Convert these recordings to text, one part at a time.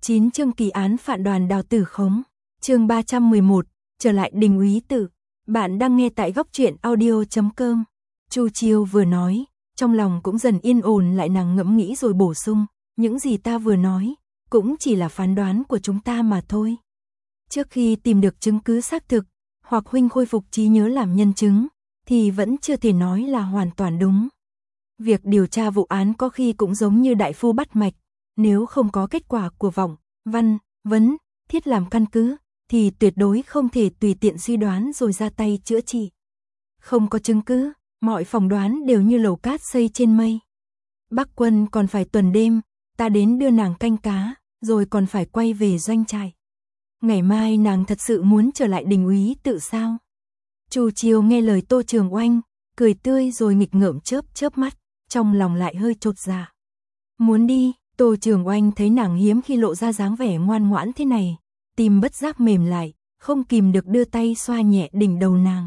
9 chương kỳ án phản đoàn Đào Tử Khống. Chương 311, trở lại Đình Úy Tự. Bạn đang nghe tại góc truyện audio.com. Chu Chiêu vừa nói, trong lòng cũng dần yên ổn lại, nàng ngẫm nghĩ rồi bổ sung, những gì ta vừa nói cũng chỉ là phán đoán của chúng ta mà thôi. Trước khi tìm được chứng cứ xác thực, hoặc huynh khôi phục trí nhớ làm nhân chứng, thì vẫn chưa thể nói là hoàn toàn đúng. Việc điều tra vụ án có khi cũng giống như đại phu bắt mạch, nếu không có kết quả của vọng, văn, vấn, thiết làm căn cứ, thì tuyệt đối không thể tùy tiện suy đoán rồi ra tay chữa trị. Không có chứng cứ, mọi phỏng đoán đều như lầu cát xây trên mây. Bắc Quân còn phải tuần đêm, ta đến đưa nàng canh cá, rồi còn phải quay về doanh trại. Ngày mai nàng thật sự muốn trở lại Đình Úy Tự sao? Chu Chiêu nghe lời Tô Trường Oanh, cười tươi rồi nghịch ngợm chớp mắt, trong lòng lại hơi chột dạ. Muốn đi? Tô Trường Oanh thấy nàng hiếm khi lộ ra dáng vẻ ngoan ngoãn thế này, tim bất giác mềm lại, không kìm được đưa tay xoa nhẹ đỉnh đầu nàng.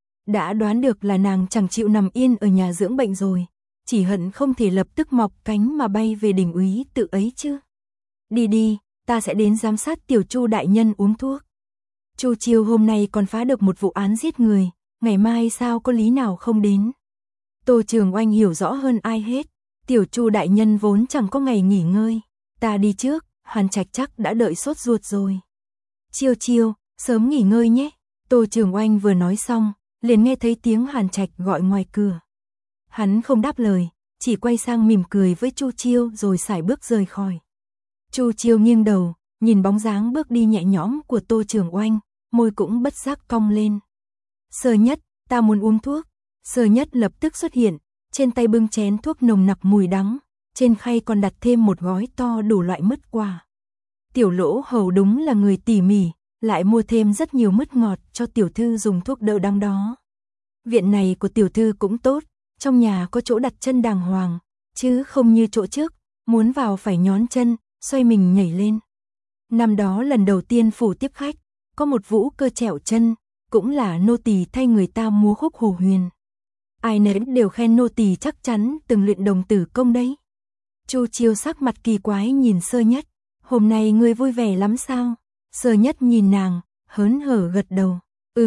Đã đoán được là nàng chẳng chịu nằm yên ở nhà dưỡng bệnh rồi, chỉ hận không thể lập tức mọc cánh mà bay về Đình Úy Tự ấy chứ. Đi đi, ta sẽ đến giám sát tiểu Chu đại nhân uống thuốc. Chu Chiêu hôm nay còn phá được một vụ án giết người, ngày mai sao có lý nào không đến. Tô Trường Oanh hiểu rõ hơn ai hết, tiểu Chu đại nhân vốn chẳng có ngày nghỉ ngơi, ta đi trước, Hàn Trạch chắc đã đợi sốt ruột rồi. Chiêu Chiêu, sớm nghỉ ngơi nhé. Tô Trường Oanh vừa nói xong, liền nghe thấy tiếng Hàn Trạch gọi ngoài cửa. Hắn không đáp lời, chỉ quay sang mỉm cười với Chu Chiêu rồi sải bước rời khỏi. Chu Chiêu nghiêng đầu, nhìn bóng dáng bước đi nhẹ nhõm của Tô Trường Oanh, môi cũng bất giác cong lên. Sơ Nhất, ta muốn uống thuốc. Sơ Nhất lập tức xuất hiện, trên tay bưng chén thuốc nồng nặc mùi đắng, trên khay còn đặt thêm một gói to đủ loại mứt quả. Tiểu Lỗ Hầu đúng là người tỉ mỉ, lại mua thêm rất nhiều mứt ngọt cho tiểu thư dùng thuốc đỡ đắng đó. Viện này của tiểu thư cũng tốt, trong nhà có chỗ đặt chân đàng hoàng, chứ không như chỗ trước, muốn vào phải nhón chân, xoay mình nhảy lên. Năm đó lần đầu tiên phủ tiếp khách, có một vũ cơ trẹo chân, cũng là nô tỳ thay người ta múa khúc Hồ Huyền. Ai nấy đều khen nô tỳ chắc chắn từng luyện đồng tử công đấy. Chu Chiêu sắc mặt kỳ quái nhìn Sơ Nhất, hôm nay ngươi vui vẻ lắm sao? Sơ Nhất nhìn nàng, hớn hở gật đầu,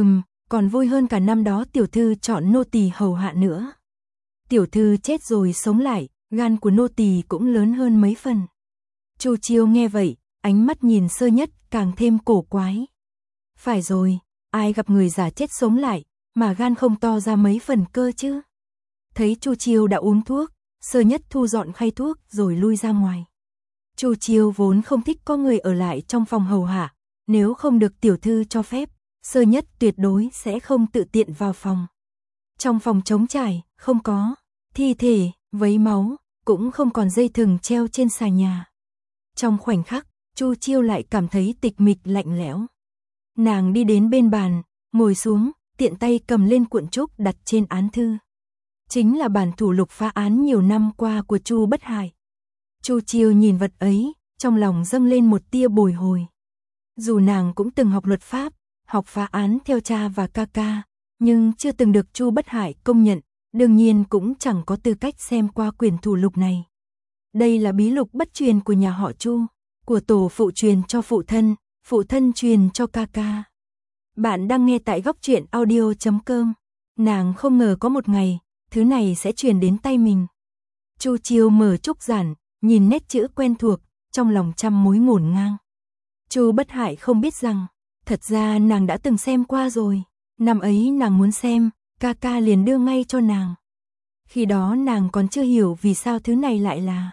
còn vui hơn cả năm đó tiểu thư chọn nô tỳ hầu hạ nữa. Tiểu thư chết rồi sống lại, gan của nô tỳ cũng lớn hơn mấy phần. Chu Chiêu nghe vậy, ánh mắt nhìn Sơ Nhất càng thêm cổ quái. Phải rồi, ai gặp người già chết sống lại, mà gan không to ra mấy phần cơ chứ. Thấy Chu Chiêu đã uống thuốc, Sơ Nhất thu dọn khay thuốc rồi lui ra ngoài. Chu Chiêu vốn không thích có người ở lại trong phòng hầu hạ, nếu không được tiểu thư cho phép, Sơ Nhất tuyệt đối sẽ không tự tiện vào phòng. Trong phòng trống trải, không có thi thể, vấy máu, cũng không còn dây thừng treo trên xà nhà. Trong khoảnh khắc, Chu Chiêu lại cảm thấy tịch mịch lạnh lẽo. Nàng đi đến bên bàn, ngồi xuống, tiện tay cầm lên cuộn trúc đặt trên án thư. Chính là bản thủ lục phá án nhiều năm qua của Chu Bất Hải. Chu Chiêu nhìn vật ấy, trong lòng dâng lên một tia bồi hồi. Dù nàng cũng từng học luật pháp, học phá án theo cha và ca ca, nhưng chưa từng được Chu Bất Hải công nhận, đương nhiên cũng chẳng có tư cách xem qua quyển thủ lục này. Đây là bí lục bất truyền của nhà họ Chu, của tổ phụ truyền cho phụ thân truyền cho ca ca. Bạn đang nghe tại góc truyện audio.com. Nàng không ngờ có một ngày, thứ này sẽ truyền đến tay mình. Chu Chiêu mở trúc giản, nhìn nét chữ quen thuộc, trong lòng trăm mối ngổn ngang. Chu Bất Hải không biết rằng, thật ra nàng đã từng xem qua rồi. Năm ấy nàng muốn xem, ca ca liền đưa ngay cho nàng. Khi đó nàng còn chưa hiểu vì sao thứ này lại là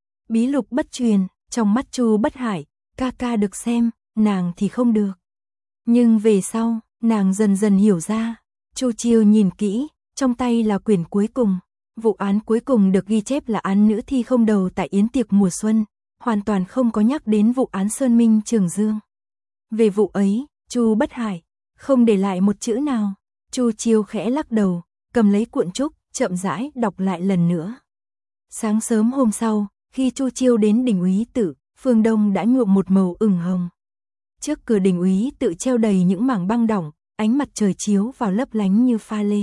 bí lục bất truyền. Trong mắt Chu Bất Hải, ca ca được xem, nàng thì không được. Nhưng về sau, nàng dần dần hiểu ra. Chu Chiêu nhìn kỹ, trong tay là quyển cuối cùng. Vụ án cuối cùng được ghi chép là án nữ thi không đầu tại yến tiệc mùa xuân, hoàn toàn không có nhắc đến vụ án Sơn Minh Trường Dương. Về vụ ấy, Chu Bất Hải không để lại một chữ nào. Chu Chiêu khẽ lắc đầu, cầm lấy cuộn trúc, chậm rãi đọc lại lần nữa. Sáng sớm hôm sau, khi Chu Chiêu đến Đình Úy Tự, phương đông đã nhuộm một màu ửng hồng. Trước cửa Đình Úy Tự treo đầy những mảng băng đỏng, ánh mặt trời chiếu vào lấp lánh như pha lê.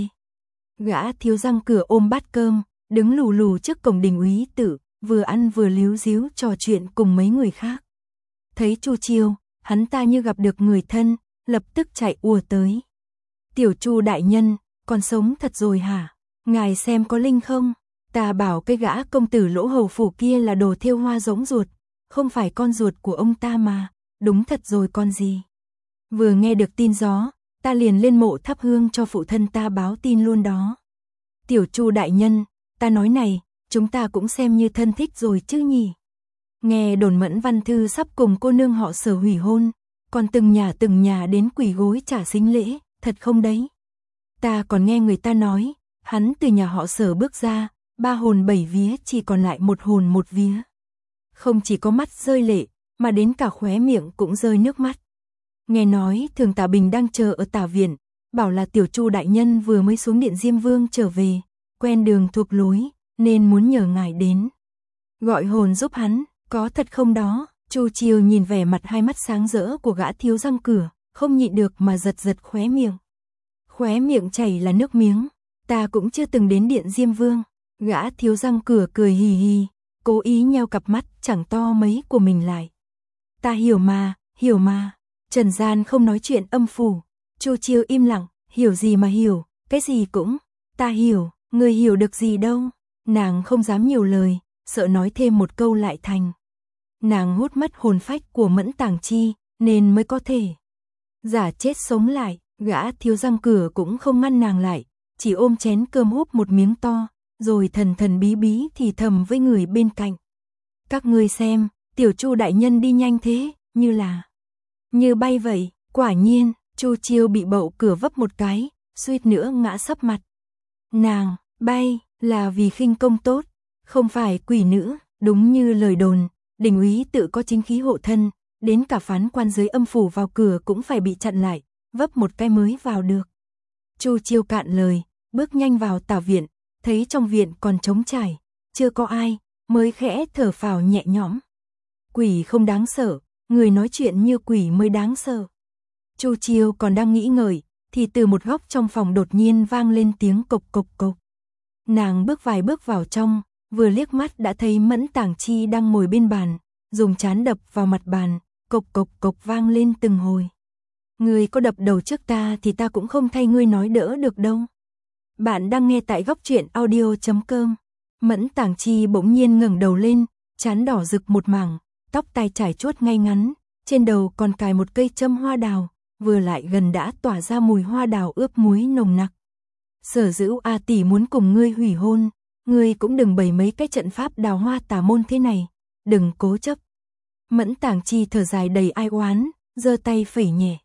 Gã thiếu răng cửa ôm bát cơm, đứng lù lù trước cổng Đình Úy Tự, vừa ăn vừa líu ríu trò chuyện cùng mấy người khác. thấy Chu Chiêu, hắn ta như gặp được người thân, lập tức chạy ùa tới. Tiểu Chu đại nhân, còn sống thật rồi hả? Ngài xem có linh không? Ta bảo cái gã công tử Lỗ Hầu phủ kia là đồ thêu hoa giống ruột, không phải con ruột của ông ta mà, đúng thật rồi con gì. Vừa nghe được tin gió, ta liền lên mộ thắp hương cho phụ thân ta báo tin luôn đó. Tiểu Chu đại nhân, ta nói này, chúng ta cũng xem như thân thích rồi chứ nhỉ. Nghe đồn Mẫn Văn Thư sắp cùng cô nương họ Sở hủy hôn, còn từng nhà đến quỳ gối trả sính lễ, thật không đấy? Ta còn nghe người ta nói, hắn từ nhà họ Sở bước ra, 3 hồn 7 vía chỉ còn lại 1 hồn 1 vía. Không chỉ có mắt rơi lệ, mà đến cả khóe miệng cũng rơi nước mắt. Nghe nói Thường Tả Bình đang chờ ở Tả Viện, bảo là Tiểu Chu đại nhân vừa mới xuống Điện Diêm Vương trở về, quen đường thuộc lối, nên muốn nhờ ngài đến gọi hồn giúp hắn, có thật không đó? Chu Chiêu nhìn vẻ mặt hai mắt sáng rỡ của gã thiếu răng cửa, không nhịn được mà giật giật khóe miệng. Khóe miệng chảy là nước miếng, ta cũng chưa từng đến Điện Diêm Vương. Gã thiếu răng cửa cười hì hì, cố ý nheo cặp mắt chẳng to mấy của mình lại. Ta hiểu mà, trần gian không nói chuyện âm phủ. Chu Chiêu im lặng, hiểu gì mà hiểu, cái gì cũng, ta hiểu, người hiểu được gì đâu. Nàng không dám nhiều lời, sợ nói thêm một câu lại thành. Nàng hút mất hồn phách của Mẫn Tàng Chi, nên mới có thể giả chết sống lại. Gã thiếu răng cửa cũng không ngăn nàng lại, chỉ ôm chén cơm húp một miếng to, rồi thần thần bí bí thì thầm với người bên cạnh. Các ngươi xem, Tiểu Chu đại nhân đi nhanh thế, như bay vậy. Quả nhiên, Chu Chiêu bị bậu cửa vấp một cái, suýt nữa ngã sấp mặt. Nàng bay là vì khinh công tốt, không phải quỷ nữ. Đúng như lời đồn, Đình úy tự có chính khí hộ thân, đến cả phán quan dưới âm phủ vào cửa cũng phải bị chặn lại, vấp một cái mới vào được. Chu Chiêu cạn lời, bước nhanh vào Tả Viện, thấy trong viện còn trống trải, chưa có ai, mới khẽ thở phào nhẹ nhõm. Quỷ không đáng sợ, người nói chuyện như quỷ mới đáng sợ. Chu Chiêu còn đang nghĩ ngợi, thì từ một góc trong phòng đột nhiên vang lên tiếng cộc cộc cộc. Nàng bước vài bước vào trong, vừa liếc mắt đã thấy Mẫn Tàng Chi đang ngồi bên bàn, dùng trán đập vào mặt bàn, cộc cộc cộc vang lên từng hồi. Ngươi có đập đầu trước ta thì ta cũng không thay ngươi nói đỡ được đâu. Bạn đang nghe tại góc truyện audio.com. Mẫn Tàng Chi bỗng nhiên ngẩng đầu lên, trán đỏ rực một mảng, tóc tai trải chuốt ngay ngắn, trên đầu còn cài một cây châm hoa đào, vừa lại gần đã tỏa ra mùi hoa đào ướp muối nồng nặc. Sở Dữu A tỷ muốn cùng ngươi hủy hôn, ngươi cũng đừng bày mấy cái trận pháp đào hoa tà môn thế này, đừng cố chấp. Mẫn Tàng Chi thở dài đầy ai oán, giơ tay phẩy nhẹ.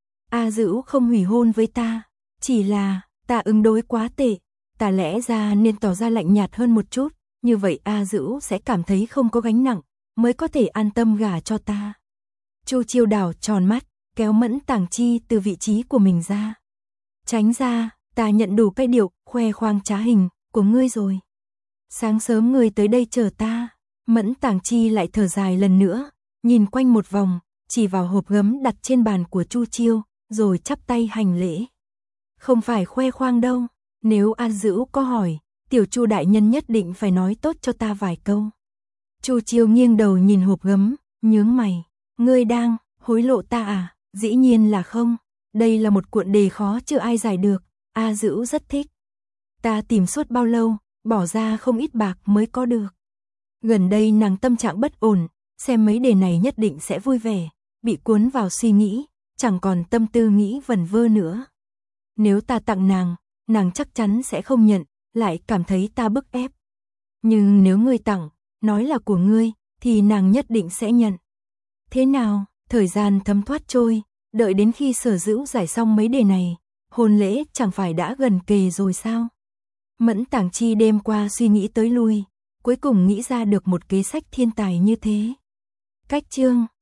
A Dữu không hủy hôn với ta, chỉ là ta ứng đối quá tệ, ta lẽ ra nên tỏ ra lạnh nhạt hơn một chút, như vậy A Dữu sẽ cảm thấy không có gánh nặng, mới có thể an tâm gả cho ta. Chu Chiêu đảo tròn mắt, kéo Mẫn Tàng Chi từ vị trí của mình ra. Tránh ra, ta nhận đủ cái điệu khoe khoang trá hình của ngươi rồi. Sáng sớm ngươi tới đây chờ ta. Mẫn Tàng Chi lại thở dài lần nữa, nhìn quanh một vòng, chỉ vào hộp gấm đặt trên bàn của Chu Chiêu, rồi chắp tay hành lễ. Không phải khoe khoang đâu, nếu A Dữu có hỏi, Tiểu Chu đại nhân nhất định phải nói tốt cho ta vài câu. Chu Chiêu nghiêng đầu nhìn hộp gấm, nhướng mày, ngươi đang hối lộ ta à? Dĩ nhiên là không, đây là một cuộn đề khó chưa ai giải được, A Dữu rất thích. Ta tìm suốt bao lâu, bỏ ra không ít bạc mới có được. Gần đây nàng tâm trạng bất ổn, xem mấy đề này nhất định sẽ vui vẻ, bị cuốn vào suy nghĩ, chẳng còn tâm tư nghĩ vẩn vơ nữa. Nếu ta tặng nàng, nàng chắc chắn sẽ không nhận, lại cảm thấy ta bức ép. Nhưng nếu ngươi tặng, nói là của ngươi, thì nàng nhất định sẽ nhận. Thế nào, thời gian thấm thoát trôi, đợi đến khi Sở Dữu giải xong mấy đề này, hôn lễ chẳng phải đã gần kề rồi sao? Mẫn Tàng Chi đêm qua suy nghĩ tới lui, cuối cùng nghĩ ra được một kế sách thiên tài như thế. Cách chương